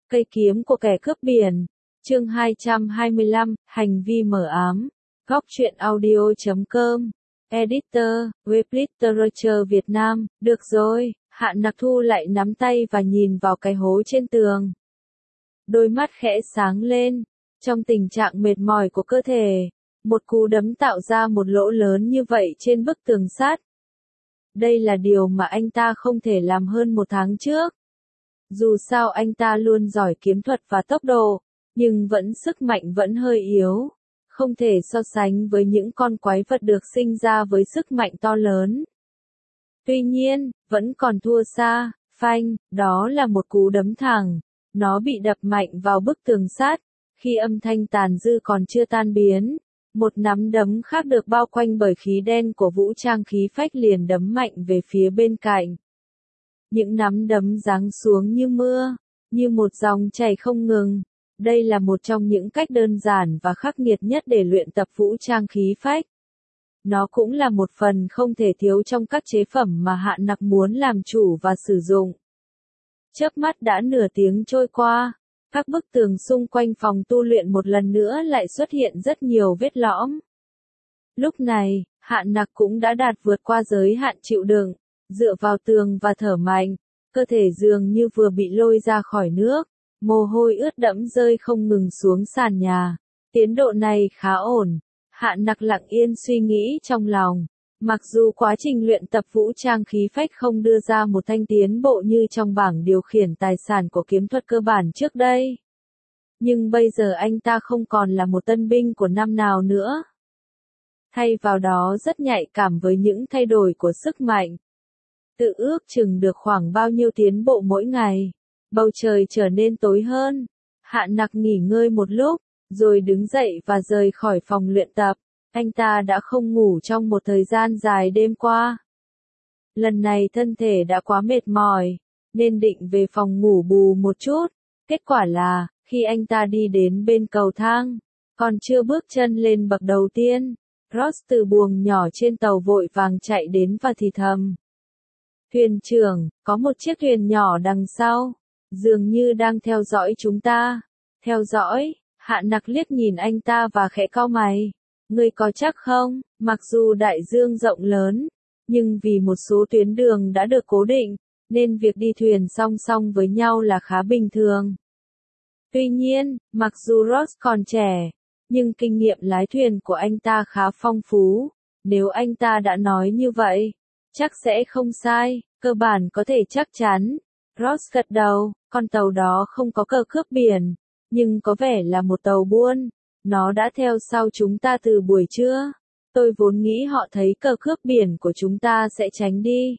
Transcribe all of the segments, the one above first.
Cây kiếm của kẻ cướp biển. Chương 225, hành vi mờ ám. Góc truyện audio.com. Editor, Web Literature Việt Nam. Được rồi, Hạ Nặc thu lại nắm tay và nhìn vào cái hố trên tường. Đôi mắt khẽ sáng lên. Trong tình trạng mệt mỏi của cơ thể, một cú đấm tạo ra một lỗ lớn như vậy trên bức tường sắt. Đây là điều mà anh ta không thể làm hơn một tháng trước. Dù sao anh ta luôn giỏi kiếm thuật và tốc độ, nhưng sức mạnh vẫn hơi yếu, không thể so sánh với những con quái vật được sinh ra với sức mạnh to lớn. Tuy nhiên, vẫn còn thua xa, phanh, đó là một cú đấm thẳng, nó bị đập mạnh vào bức tường sắt, khi âm thanh tàn dư còn chưa tan biến. Một nắm đấm khác được bao quanh bởi khí đen của vũ trang khí phách liền đấm mạnh về phía bên cạnh. Những nắm đấm giáng xuống như mưa, như một dòng chảy không ngừng. Đây là một trong những cách đơn giản và khắc nghiệt nhất để luyện tập vũ trang khí phách. Nó cũng là một phần không thể thiếu trong các chế phẩm mà Hạ Nặc muốn làm chủ và sử dụng. Chớp mắt đã nửa tiếng trôi qua. Các bức tường xung quanh phòng tu luyện một lần nữa lại xuất hiện rất nhiều vết lõm. Lúc này, Hạ Nặc cũng đã đạt vượt qua giới hạn chịu đựng, dựa vào tường và thở mạnh, cơ thể dường như vừa bị lôi ra khỏi nước, mồ hôi ướt đẫm rơi không ngừng xuống sàn nhà. Tiến độ này khá ổn, Hạ Nặc lặng yên suy nghĩ trong lòng. Mặc dù quá trình luyện tập vũ trang khí phách không đưa ra một thanh tiến bộ như trong bảng điều khiển tài sản của kiếm thuật cơ bản trước đây. Nhưng bây giờ anh ta không còn là một tân binh của năm nào nữa. Thay vào đó rất nhạy cảm với những thay đổi của sức mạnh. Tự ước chừng được khoảng bao nhiêu tiến bộ mỗi ngày. Bầu trời trở nên tối hơn. Hạ Nặc nghỉ ngơi một lúc, rồi đứng dậy và rời khỏi phòng luyện tập. Anh ta đã không ngủ trong một thời gian dài đêm qua. Lần này thân thể đã quá mệt mỏi, nên định về phòng ngủ bù một chút. Kết quả là, khi anh ta đi đến bên cầu thang, còn chưa bước chân lên bậc đầu tiên, Ross từ buồng nhỏ trên tàu vội vàng chạy đến và thì thầm. Thuyền trưởng, có một chiếc thuyền nhỏ đằng sau, dường như đang theo dõi chúng ta. Theo dõi, Hạ Nặc liếc nhìn anh ta và khẽ cau mày. Ngươi có chắc không? Mặc dù đại dương rộng lớn, nhưng vì một số tuyến đường đã được cố định, nên việc đi thuyền song song với nhau là khá bình thường. Tuy nhiên, mặc dù Ross còn trẻ, nhưng kinh nghiệm lái thuyền của anh ta khá phong phú. Nếu anh ta đã nói như vậy, chắc sẽ không sai, cơ bản có thể chắc chắn. Ross gật đầu, con tàu đó không có cờ cướp biển, nhưng có vẻ là một tàu buôn. Nó đã theo sau chúng ta từ buổi trưa. Tôi vốn nghĩ họ thấy cờ cướp biển của chúng ta sẽ tránh đi.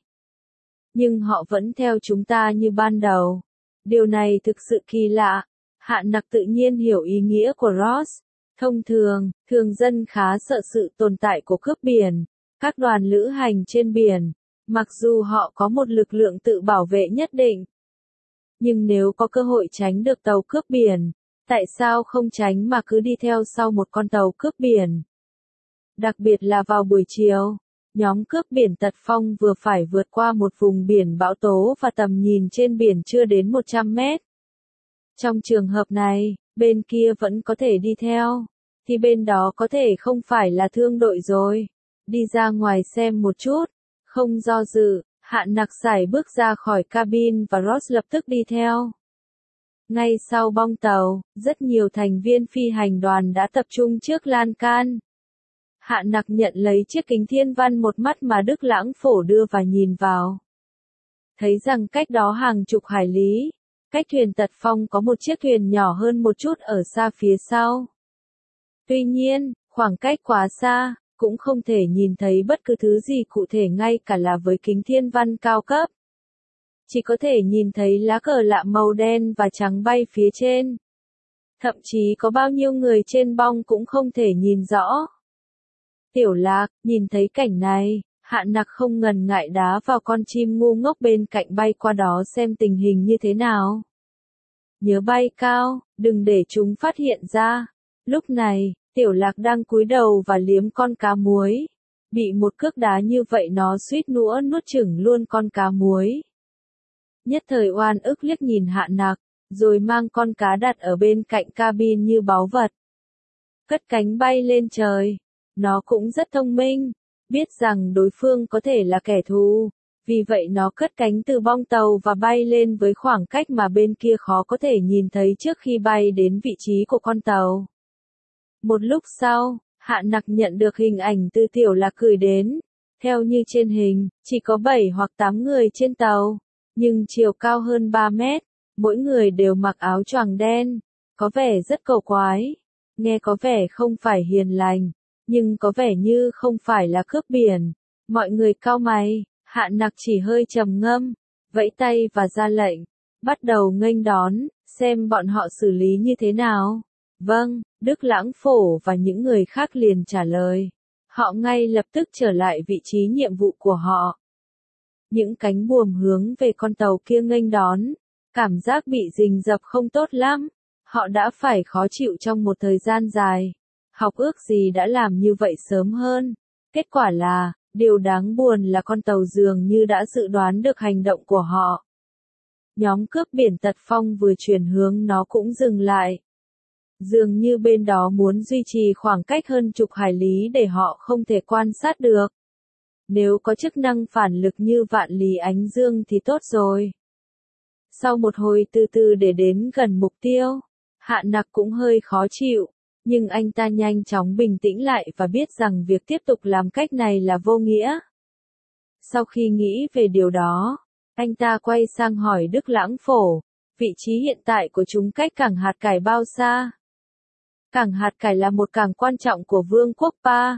Nhưng họ vẫn theo chúng ta như ban đầu. Điều này thực sự kỳ lạ. Hạ Nặc tự nhiên hiểu ý nghĩa của Ross. Thông thường, thường dân khá sợ sự tồn tại của cướp biển. Các đoàn lữ hành trên biển, mặc dù họ có một lực lượng tự bảo vệ nhất định. Nhưng nếu có cơ hội tránh được tàu cướp biển, tại sao không tránh mà cứ đi theo sau một con tàu cướp biển? Đặc biệt là vào buổi chiều, nhóm cướp biển tật phong vừa phải vượt qua một vùng biển bão tố và tầm nhìn trên biển chưa đến 100 mét. Trong trường hợp này, bên kia vẫn có thể đi theo, thì bên đó có thể không phải là thương đội rồi. Đi ra ngoài xem một chút, không do dự, Hạ Nặc sải bước ra khỏi cabin và Ross lập tức đi theo. Ngay sau bong tàu, rất nhiều thành viên phi hành đoàn đã tập trung trước lan can. Hạ Nặc nhận lấy chiếc kính thiên văn một mắt mà Đức Lãng Phổ đưa và nhìn vào. Thấy rằng cách đó hàng chục hải lý, cách thuyền tật phong có một chiếc thuyền nhỏ hơn một chút ở xa phía sau. Tuy nhiên, khoảng cách quá xa, cũng không thể nhìn thấy bất cứ thứ gì cụ thể ngay cả là với kính thiên văn cao cấp. Chỉ có thể nhìn thấy lá cờ lạ màu đen và trắng bay phía trên. Thậm chí có bao nhiêu người trên bong cũng không thể nhìn rõ. Tiểu Lạc, nhìn thấy cảnh này, Hạ Nặc không ngần ngại đá vào con chim ngu ngốc bên cạnh bay qua đó xem tình hình như thế nào. Nhớ bay cao, đừng để chúng phát hiện ra. Lúc này, Tiểu Lạc đang cúi đầu và liếm con cá muối. Bị một cước đá như vậy nó suýt nữa nuốt chửng luôn con cá muối. Nhất thời oan ức liếc nhìn Hạ Nặc, rồi mang con cá đặt ở bên cạnh cabin như báu vật. Cất cánh bay lên trời. Nó cũng rất thông minh, biết rằng đối phương có thể là kẻ thù. Vì vậy nó cất cánh từ bong tàu và bay lên với khoảng cách mà bên kia khó có thể nhìn thấy trước khi bay đến vị trí của con tàu. Một lúc sau, Hạ Nặc nhận được hình ảnh từ Tiểu Lạc gửi đến. Theo như trên hình, chỉ có 7 hoặc 8 người trên tàu, nhưng chiều cao hơn 3 mét, mỗi người đều mặc áo choàng đen, có vẻ rất cầu quái. Nghe có vẻ không phải hiền lành, nhưng có vẻ như không phải là cướp biển. Mọi người cau mày, Hạ Nặc chỉ hơi trầm ngâm, vẫy tay và ra lệnh, bắt đầu nghênh đón, xem bọn họ xử lý như thế nào. Vâng, Đức Lãng Phổ và những người khác liền trả lời. Họ ngay lập tức trở lại vị trí nhiệm vụ của họ. Những cánh buồm hướng về con tàu kia nghênh đón, cảm giác bị rình rập không tốt lắm. Họ đã phải khó chịu trong một thời gian dài. Học ước gì đã làm như vậy sớm hơn. Kết quả là, điều đáng buồn là con tàu dường như đã dự đoán được hành động của họ. Nhóm cướp biển Tật Phong vừa chuyển hướng nó cũng dừng lại. Dường như bên đó muốn duy trì khoảng cách hơn chục hải lý để họ không thể quan sát được. Nếu có chức năng phản lực như Vạn Lý Ánh Dương thì tốt rồi. Sau một hồi từ từ để đến gần mục tiêu, Hạ Nặc cũng hơi khó chịu, nhưng anh ta nhanh chóng bình tĩnh lại và biết rằng việc tiếp tục làm cách này là vô nghĩa. Sau khi nghĩ về điều đó, anh ta quay sang hỏi Đức Lãng Phổ, vị trí hiện tại của chúng cách cảng Hạt Cải bao xa? Cảng Hạt Cải là một cảng quan trọng của Vương quốc Pa.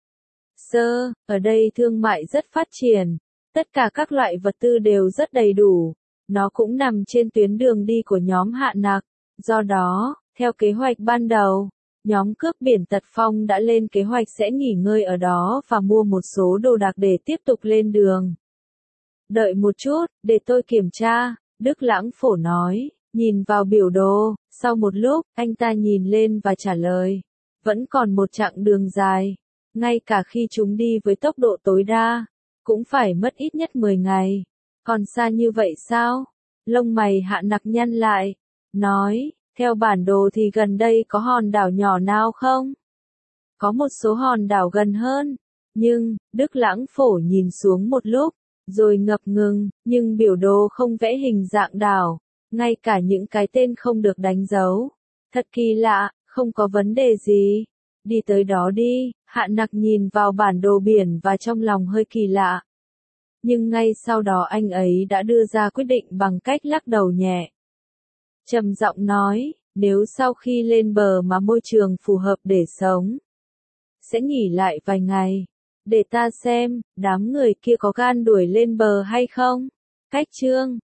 Sơ, ở đây thương mại rất phát triển, tất cả các loại vật tư đều rất đầy đủ, nó cũng nằm trên tuyến đường đi của nhóm Hạ Nặc, do đó, theo kế hoạch ban đầu, nhóm cướp biển Tật Phong đã lên kế hoạch sẽ nghỉ ngơi ở đó và mua một số đồ đạc để tiếp tục lên đường. Đợi một chút, để tôi kiểm tra, Đức Lãng Phổ nói, nhìn vào biểu đồ, sau một lúc, anh ta nhìn lên và trả lời, vẫn còn một chặng đường dài, ngay cả khi chúng đi với tốc độ tối đa, cũng phải mất ít nhất 10 ngày, còn xa như vậy sao? Lông mày Hạ Nặc nhăn lại, nói, theo bản đồ thì gần đây có hòn đảo nhỏ nào không? Có một số hòn đảo gần hơn, nhưng, Đức Lãng Phổ nhìn xuống một lúc, rồi ngập ngừng, nhưng biểu đồ không vẽ hình dạng đảo, ngay cả những cái tên không được đánh dấu. Thật kỳ lạ, không có vấn đề gì. Đi tới đó đi, Hạ Nặc nhìn vào bản đồ biển và trong lòng hơi kỳ lạ. Nhưng ngay sau đó anh ấy đã đưa ra quyết định bằng cách lắc đầu nhẹ. Trầm giọng nói, nếu sau khi lên bờ mà môi trường phù hợp để sống, sẽ nghỉ lại vài ngày. Để ta xem, đám người kia có gan đuổi lên bờ hay không? Cách chương